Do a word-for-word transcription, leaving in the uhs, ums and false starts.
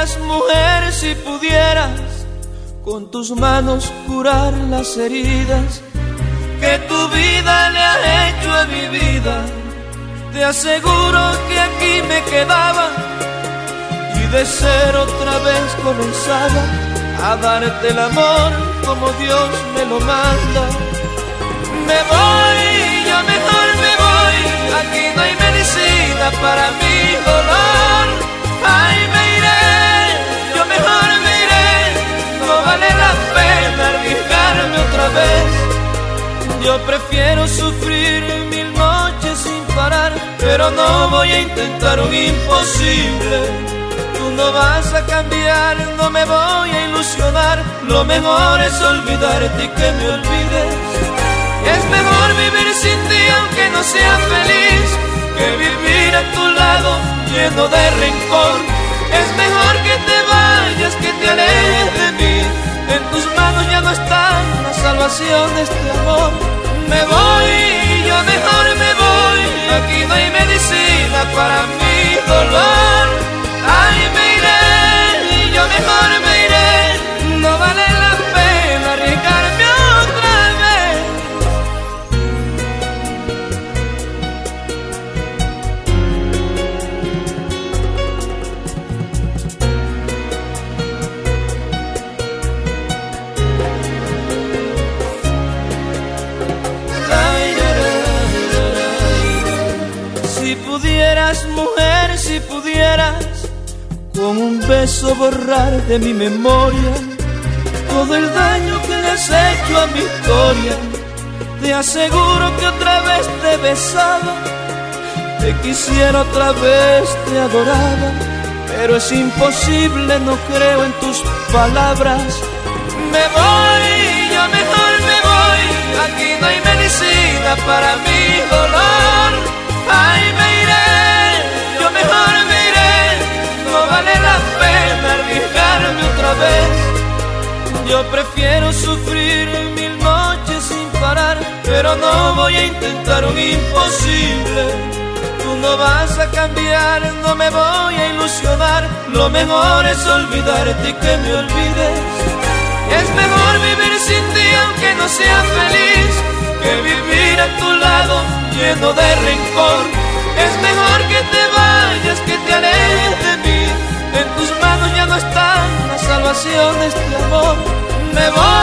pudieras, mujer, si pudieras, con tus manos curar las heridas que tu vida le ha hecho a mi vida, te aseguro que aquí me quedaba y de ser otra vez comenzaba a darte el amor como Dios me lo manda. Me voy, yo mejor me voy, aquí no hay medicina para mi dolor. Ay, me iré, yo mejor me iré, no vale la pena arriesgarme otra vez. Yo prefiero sufrir mil noches sin parar, pero no voy a intentar un imposible. Tú no vas a cambiar, no me voy a ilusionar, lo mejor es olvidarte y que me olvides. Es mejor vivir sin ti aunque no sea feliz, que vivir a tu lado lleno de rencor. Es mejor que te vayas, que te alejes de mí, en tus manos ya no está la salvación de este amor. Me voy, yo mejor me voy, aquí no hay medicina para mi dolor. Ay, me iré, yo mejor me iré, no vale la pena arriesgarme otra vez. Si pudieras, mujer, si pudieras, con un beso borrar de mi memoria todo el daño que le has hecho a mi historia, te aseguro que otra vez te besaba, te quisiera otra vez, te adoraba, pero es imposible, no creo en tus palabras. Me voy, yo mejor me voy, aquí no hay medicina para mi dolor. Ay, me iré, yo mejor me iré, no vale la pena arriesgarme otra vez. Yo prefiero sufrir mil noches sin parar, pero no voy a intentar un imposible. Tú no vas a cambiar, no me voy a ilusionar, lo mejor es olvidarte y que me olvides. Es mejor vivir sin ti aunque no sea feliz, que vivir a tu lado lleno de rencor. Es mejor que te vayas, que te alejes de mí, en tus manos ya no está la salvación de este amor. Me voy.